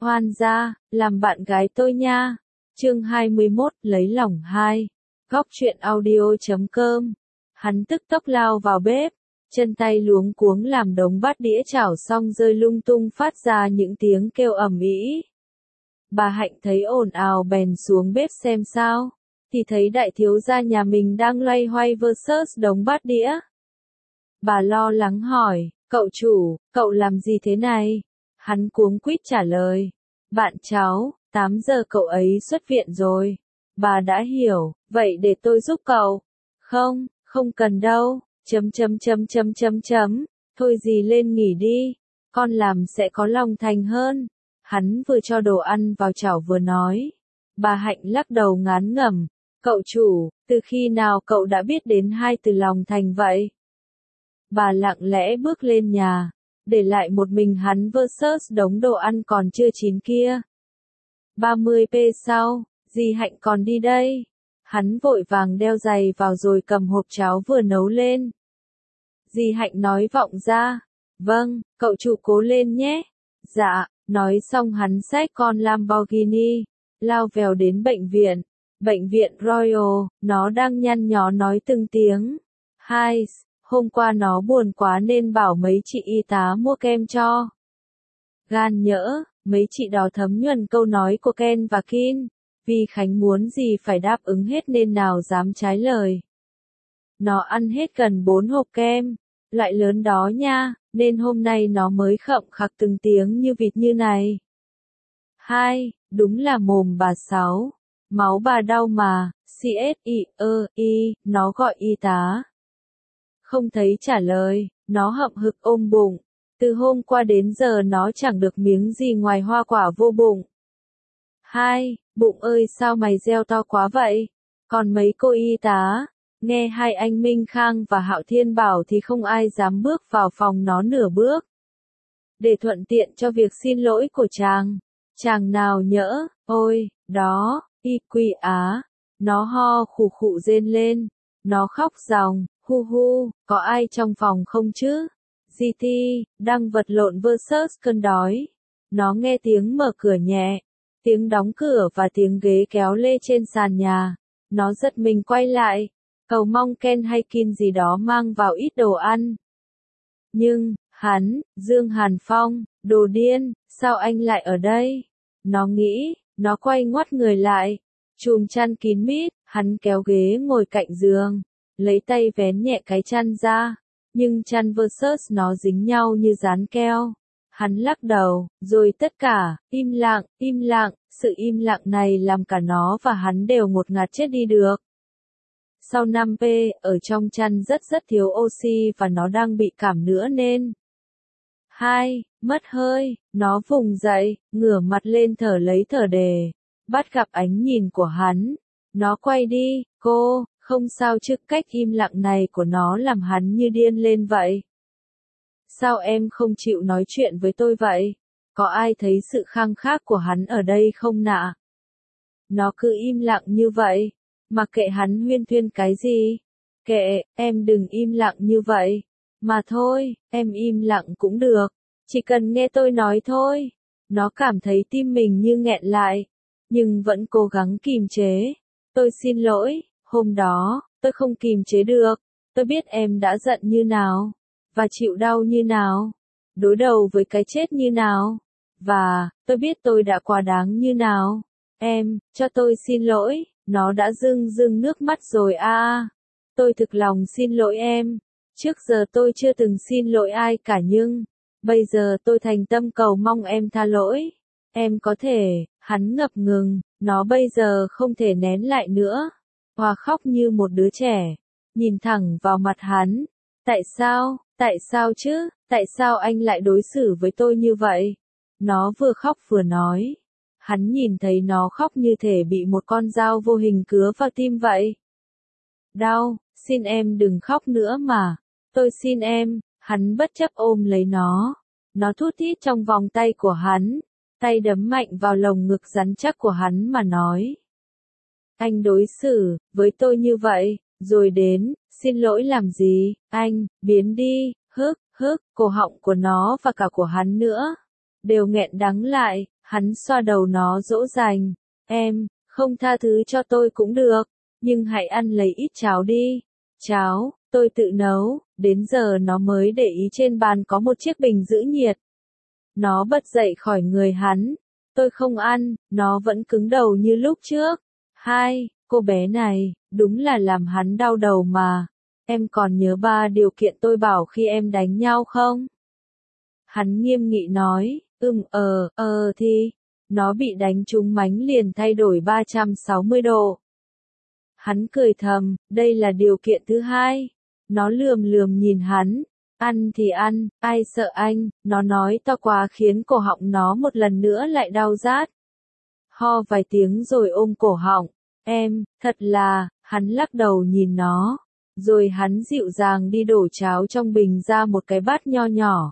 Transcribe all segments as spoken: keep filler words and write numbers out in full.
Hoan gia, làm bạn gái tôi nha. Chương hai mươi mốt, lấy lòng hai. Góc truyện audio chấm com. Hắn tức tốc lao vào bếp, chân tay luống cuống làm đống bát đĩa chảo xong rơi lung tung phát ra những tiếng kêu ầm ĩ. Bà Hạnh thấy ồn ào bèn xuống bếp xem sao, thì thấy đại thiếu gia nhà mình đang loay hoay versus đống bát đĩa. Bà lo lắng hỏi, cậu chủ, cậu làm gì thế này? Hắn cuống quýt trả lời, bạn cháu, tám giờ cậu ấy xuất viện rồi. Bà đã hiểu, vậy để tôi giúp cậu. Không, không cần đâu, chấm chấm chấm chấm chấm chấm, thôi gì lên nghỉ đi, con làm sẽ có lòng thành hơn. Hắn vừa cho đồ ăn vào chảo vừa nói. Bà Hạnh lắc đầu ngán ngẩm, cậu chủ, từ khi nào cậu đã biết đến hai từ lòng thành vậy? Bà lặng lẽ bước lên nhà, để lại một mình hắn versus đống đồ ăn còn chưa chín kia. ba mươi phút sau, dì Hạnh còn đi đây. Hắn vội vàng đeo giày vào rồi cầm hộp cháo vừa nấu lên. Dì Hạnh nói vọng ra, vâng, cậu chủ cố lên nhé. Dạ, nói xong hắn xách con Lamborghini, lao vèo đến bệnh viện. Bệnh viện Royal, nó đang nhăn nhó nói từng tiếng. Hai, hôm qua nó buồn quá nên bảo mấy chị y tá mua kem cho. Gan nhỡ, mấy chị đó thấm nhuần câu nói của Ken và Kin. Vì Khánh muốn gì phải đáp ứng hết nên nào dám trái lời. Nó ăn hết gần bốn hộp kem, loại lớn đó nha, nên hôm nay nó mới khậm khặc từng tiếng như vịt như này. Hai, đúng là mồm bà Sáu. Máu bà đau mà, xê ét i ơ i, nó gọi y tá. Không thấy trả lời, nó hậm hực ôm bụng. Từ hôm qua đến giờ nó chẳng được miếng gì ngoài hoa quả vô bụng. Hai, bụng ơi sao mày reo to quá vậy? Còn mấy cô y tá, nghe hai anh Minh Khang và Hạo Thiên bảo thì không ai dám bước vào phòng nó nửa bước. Để thuận tiện cho việc xin lỗi của chàng. Chàng nào nhỡ, ôi, đó, y quỷ á. Nó ho khủ khụ rên lên. Nó khóc ròng, hu hu, có ai trong phòng không chứ? giê tê, đang vật lộn versus cơn đói. Nó nghe tiếng mở cửa nhẹ, tiếng đóng cửa và tiếng ghế kéo lê trên sàn nhà. Nó giật mình quay lại, cầu mong Ken hay Kin gì đó mang vào ít đồ ăn. Nhưng, hắn, Dương Hàn Phong, đồ điên, sao anh lại ở đây? Nó nghĩ, nó quay ngoắt người lại, chùm chăn kín mít, hắn kéo ghế ngồi cạnh giường, lấy tay vén nhẹ cái chăn ra, nhưng chăn versus nó dính nhau như dán keo. Hắn lắc đầu, rồi tất cả, im lặng, im lặng, sự im lặng này làm cả nó và hắn đều ngột ngạt chết đi được. Sau năm phút, ở trong chăn rất rất thiếu oxy và nó đang bị cảm nữa nên. Hai, mất hơi, nó vùng dậy, ngửa mặt lên thở lấy thở đề, bắt gặp ánh nhìn của hắn. Nó quay đi, cô, không sao chứ, cách im lặng này của nó làm hắn như điên lên vậy. Sao em không chịu nói chuyện với tôi vậy? Có ai thấy sự khăng khát của hắn ở đây không nạ? Nó cứ im lặng như vậy, mặc kệ hắn huyên thuyên cái gì. Kệ, em đừng im lặng như vậy. Mà thôi, em im lặng cũng được. Chỉ cần nghe tôi nói thôi. Nó cảm thấy tim mình như nghẹn lại, nhưng vẫn cố gắng kìm chế. Tôi xin lỗi, hôm đó, tôi không kìm chế được. Tôi biết em đã giận như nào, và chịu đau như nào, đối đầu với cái chết như nào, và tôi biết tôi đã quá đáng như nào. Em, cho tôi xin lỗi, nó đã rưng rưng nước mắt rồi a. À, tôi thực lòng xin lỗi em. Trước giờ tôi chưa từng xin lỗi ai cả nhưng bây giờ tôi thành tâm cầu mong em tha lỗi. Em có thể, hắn ngập ngừng, nó bây giờ không thể nén lại nữa. Hòa khóc như một đứa trẻ, nhìn thẳng vào mặt hắn. Tại sao, tại sao chứ, tại sao anh lại đối xử với tôi như vậy? Nó vừa khóc vừa nói. Hắn nhìn thấy nó khóc như thể bị một con dao vô hình cứa vào tim vậy. Đau, xin em đừng khóc nữa mà. Tôi xin em, hắn bất chấp ôm lấy nó. Nó thút thít trong vòng tay của hắn, tay đấm mạnh vào lồng ngực rắn chắc của hắn mà nói. Anh đối xử với tôi như vậy, rồi đến, xin lỗi làm gì, anh, biến đi, hức, hức, cổ họng của nó và cả của hắn nữa, đều nghẹn đắng lại, Hắn xoa đầu nó dỗ dành. Em, không tha thứ cho tôi cũng được, nhưng hãy ăn lấy ít cháo đi. Cháo, tôi tự nấu, đến giờ nó mới để ý trên bàn có một chiếc bình giữ nhiệt. Nó bật dậy khỏi người hắn. Tôi không ăn, nó vẫn cứng đầu như lúc trước. Hai, cô bé này, đúng là làm hắn đau đầu mà. Em còn nhớ ba điều kiện tôi bảo khi em đánh nhau không? Hắn nghiêm nghị nói, ừm ờ, ờ thì, nó bị đánh trúng mánh liền thay đổi ba trăm sáu mươi độ. Hắn cười thầm, đây là điều kiện thứ hai. Nó lườm lườm nhìn hắn, ăn thì ăn, ai sợ anh, nó nói to quá khiến cổ họng nó một lần nữa lại đau rát. Ho vài tiếng rồi ôm cổ họng, em, thật là, hắn lắc đầu nhìn nó. Rồi hắn dịu dàng đi đổ cháo trong bình ra một cái bát nho nhỏ.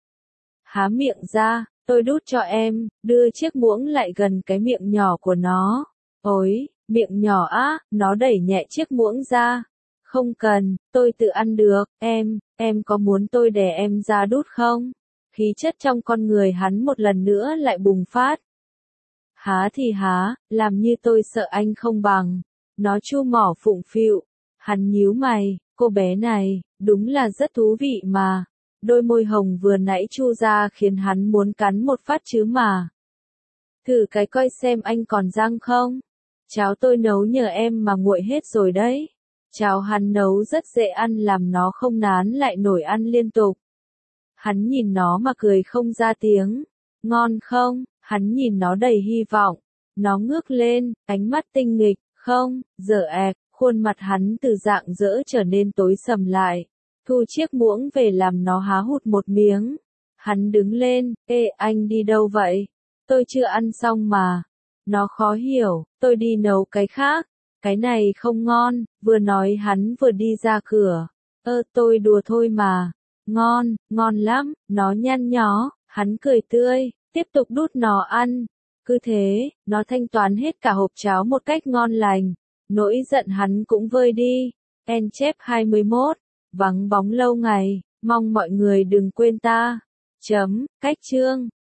Há miệng ra, tôi đút cho em, đưa chiếc muỗng lại gần cái miệng nhỏ của nó. Ôi, miệng nhỏ á, nó đẩy nhẹ chiếc muỗng ra. Không cần, tôi tự ăn được, em, em có muốn tôi đè em ra đút không? Khí chất trong con người hắn một lần nữa lại bùng phát. Há thì há, làm như tôi sợ anh không bằng. Nó chu mỏ phụng phịu. Hắn nhíu mày, cô bé này, đúng là rất thú vị mà. Đôi môi hồng vừa nãy chu ra khiến hắn muốn cắn một phát chứ mà. Thử cái coi xem anh còn răng không? Cháo tôi nấu nhờ em mà nguội hết rồi đấy. Cháo hắn nấu rất dễ ăn làm nó không nán lại nổi ăn liên tục. Hắn nhìn nó mà cười không ra tiếng. Ngon không? Hắn nhìn nó đầy hy vọng. Nó ngước lên, ánh mắt tinh nghịch, không, dở ẹc, khuôn mặt hắn từ rạng rỡ trở nên tối sầm lại. Thu chiếc muỗng về làm nó há hụt một miếng. Hắn đứng lên, ê anh đi đâu vậy? Tôi chưa ăn xong mà. Nó khó hiểu, tôi đi nấu cái khác. Cái này không ngon, vừa nói hắn vừa đi ra cửa. Ơ tôi đùa thôi mà. Ngon, ngon lắm, nó nhăn nhó, hắn cười tươi, tiếp tục đút nó ăn. Cứ thế, nó thanh toán hết cả hộp cháo một cách ngon lành. Nỗi giận hắn cũng vơi đi. En chép hai mươi mốt. Vắng bóng lâu ngày, mong mọi người đừng quên ta. Chấm, cách chương.